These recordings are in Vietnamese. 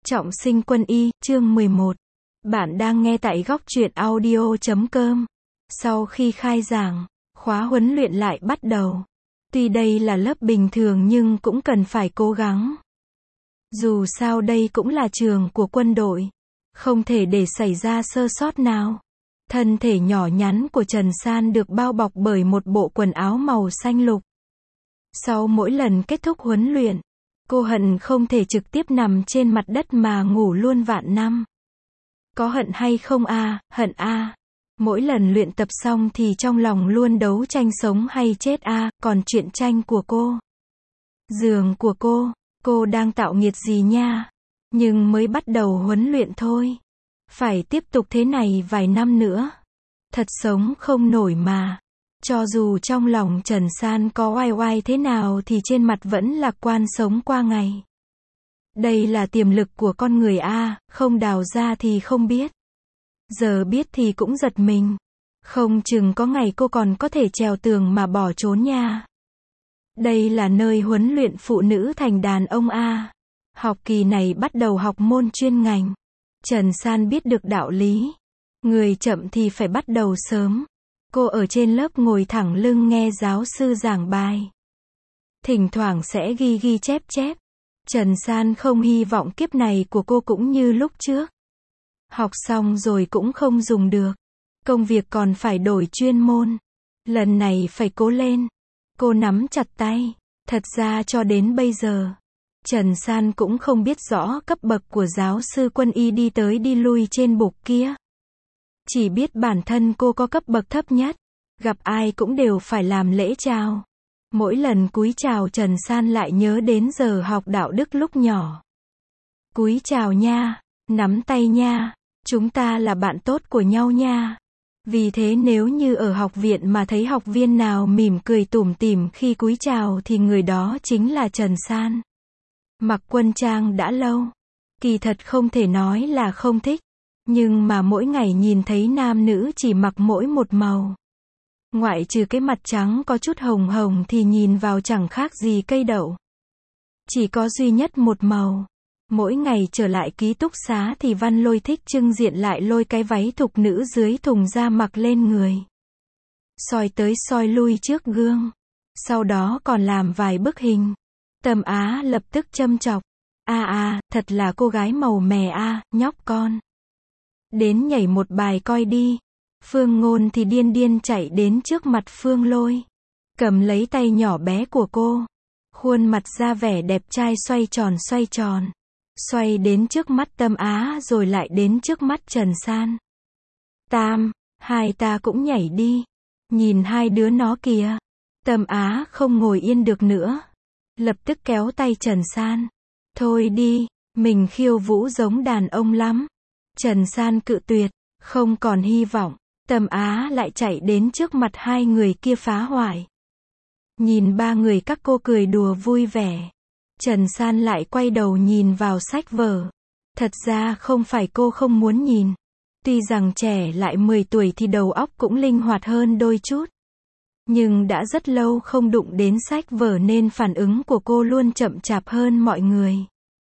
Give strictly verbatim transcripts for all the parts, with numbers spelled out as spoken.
Trọng sinh quân y, chương mười một. Bạn đang nghe tại góc truyện audio chấm com. Sau khi khai giảng, khóa huấn luyện lại bắt đầu. Tuy đây là lớp bình thường nhưng cũng cần phải cố gắng. Dù sao đây cũng là trường của quân đội. Không thể để xảy ra sơ sót nào. Thân thể nhỏ nhắn của Trần San được bao bọc bởi một bộ quần áo màu xanh lục. Sau mỗi lần kết thúc huấn luyện, cô hận không thể trực tiếp nằm trên mặt đất mà ngủ luôn vạn năm. Có hận hay không a, à, hận a. À. Mỗi lần luyện tập xong thì trong lòng luôn đấu tranh sống hay chết a, à, còn chuyện tranh của cô. Giường của cô, cô đang tạo nghiệt gì nha. Nhưng mới bắt đầu huấn luyện thôi. Phải tiếp tục thế này vài năm nữa. Thật sống không nổi mà. Cho dù trong lòng Trần San có oai oai thế nào thì trên mặt vẫn lạc quan sống qua ngày. Đây là tiềm lực của con người a, không đào ra thì không biết. Giờ biết thì cũng giật mình. Không chừng có ngày cô còn có thể trèo tường mà bỏ trốn nha. Đây là nơi huấn luyện phụ nữ thành đàn ông a. Học kỳ này bắt đầu học môn chuyên ngành. Trần San biết được đạo lý. Người chậm thì phải bắt đầu sớm. Cô ở trên lớp ngồi thẳng lưng nghe giáo sư giảng bài. Thỉnh thoảng sẽ ghi ghi chép chép. Trần San không hy vọng kiếp này của cô cũng như lúc trước. Học xong rồi cũng không dùng được. Công việc còn phải đổi chuyên môn. Lần này phải cố lên. Cô nắm chặt tay. Thật ra cho đến bây giờ, Trần San cũng không biết rõ cấp bậc của giáo sư quân y đi tới đi lui trên bục kia. Chỉ biết bản thân cô có cấp bậc thấp nhất. Gặp ai cũng đều phải làm lễ chào. Mỗi lần cúi chào Trần San lại nhớ đến giờ học đạo đức lúc nhỏ. Cúi chào nha, nắm tay nha, chúng ta là bạn tốt của nhau nha. Vì thế nếu như ở học viện mà thấy học viên nào mỉm cười tủm tỉm khi cúi chào thì người đó chính là Trần San. Mặc quân trang đã lâu. Kỳ thật không thể nói là không thích. Nhưng mà mỗi ngày nhìn thấy nam nữ chỉ mặc mỗi một màu. Ngoại trừ cái mặt trắng có chút hồng hồng thì nhìn vào chẳng khác gì cây đậu. Chỉ có duy nhất một màu. Mỗi ngày trở lại ký túc xá thì Văn Lôi thích trưng diện lại lôi cái váy thục nữ dưới thùng ra mặc lên người. Soi tới soi lui trước gương. Sau đó còn làm vài bức hình. Tâm Á lập tức châm chọc. A a, thật là cô gái màu mè a, à, nhóc con. Đến nhảy một bài coi đi. Phương Ngôn thì điên điên chạy đến trước mặt Phương Lôi. Cầm lấy tay nhỏ bé của cô. Khuôn mặt ra vẻ đẹp trai xoay tròn xoay tròn. Xoay đến trước mắt Tâm Á rồi lại đến trước mắt Trần San. Tam, hai ta cũng nhảy đi. Nhìn hai đứa nó kìa. Tâm Á không ngồi yên được nữa. Lập tức kéo tay Trần San. Thôi đi, mình khiêu vũ giống đàn ông lắm. Trần San cự tuyệt, không còn hy vọng. Tâm Á lại chạy đến trước mặt hai người kia phá hoại. Nhìn ba người các cô cười đùa vui vẻ. Trần San lại quay đầu nhìn vào sách vở. Thật ra không phải cô không muốn nhìn. Tuy rằng trẻ lại mười tuổi thì đầu óc cũng linh hoạt hơn đôi chút. Nhưng đã rất lâu không đụng đến sách vở nên phản ứng của cô luôn chậm chạp hơn mọi người.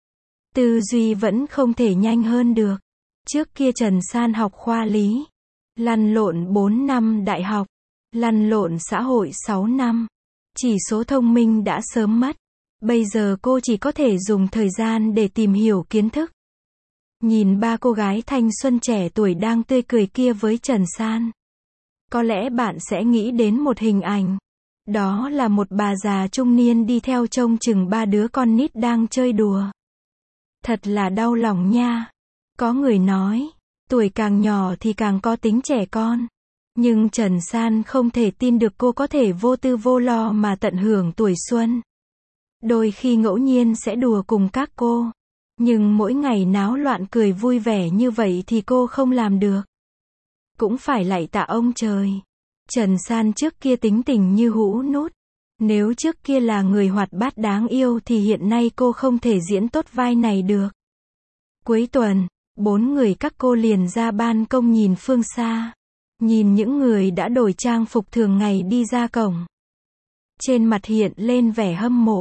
Tư duy vẫn không thể nhanh hơn được. Trước kia Trần San học khoa lý. Lăn lộn bốn năm đại học. Lăn lộn xã hội sáu năm. Chỉ số thông minh đã sớm mất. Bây giờ cô chỉ có thể dùng thời gian để tìm hiểu kiến thức. Nhìn ba cô gái thanh xuân trẻ tuổi đang tươi cười kia với Trần San. Có lẽ bạn sẽ nghĩ đến một hình ảnh. Đó là một bà già trung niên đi theo trông chừng ba đứa con nít đang chơi đùa. Thật là đau lòng nha. Có người nói, tuổi càng nhỏ thì càng có tính trẻ con. Nhưng Trần San không thể tin được cô có thể vô tư vô lo mà tận hưởng tuổi xuân. Đôi khi ngẫu nhiên sẽ đùa cùng các cô. Nhưng mỗi ngày náo loạn cười vui vẻ như vậy thì cô không làm được. Cũng phải lạy tạ ông trời. Trần San trước kia tính tình như hũ nút. Nếu trước kia là người hoạt bát đáng yêu thì hiện nay cô không thể diễn tốt vai này được. Cuối tuần, bốn người các cô liền ra ban công nhìn phương xa. Nhìn những người đã đổi trang phục thường ngày đi ra cổng. Trên mặt hiện lên vẻ hâm mộ.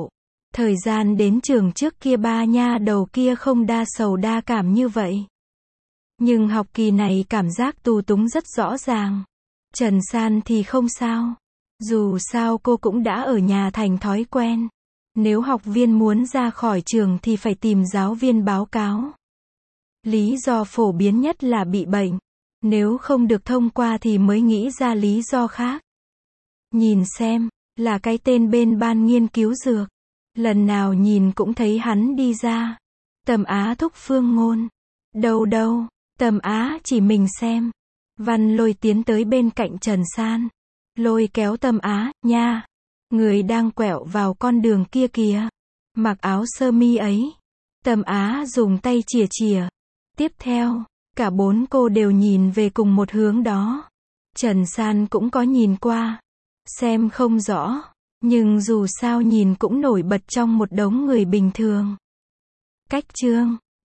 Thời gian đến trường trước kia ba nha đầu kia không đa sầu đa cảm như vậy. Nhưng học kỳ này cảm giác tù túng rất rõ ràng. Trần San thì không sao. Dù sao cô cũng đã ở nhà thành thói quen. Nếu học viên muốn ra khỏi trường thì phải tìm giáo viên báo cáo. Lý do phổ biến nhất là bị bệnh. Nếu không được thông qua thì mới nghĩ ra lý do khác. Nhìn xem, là cái tên bên ban nghiên cứu dược. Lần nào nhìn cũng thấy hắn đi ra. Tầm Á thúc Phương Ngôn. Đâu đâu, Tầm Á chỉ mình xem. Văn Lôi tiến tới bên cạnh Trần San. Lôi kéo Tầm Á, nha. Người đang quẹo vào con đường kia kìa. Mặc áo sơ mi ấy. Tầm Á dùng tay chìa chìa. Tiếp theo, cả bốn cô đều nhìn về cùng một hướng đó. Trần San cũng có nhìn qua. Xem không rõ. Nhưng dù sao nhìn cũng nổi bật trong một đống người bình thường. Cách chương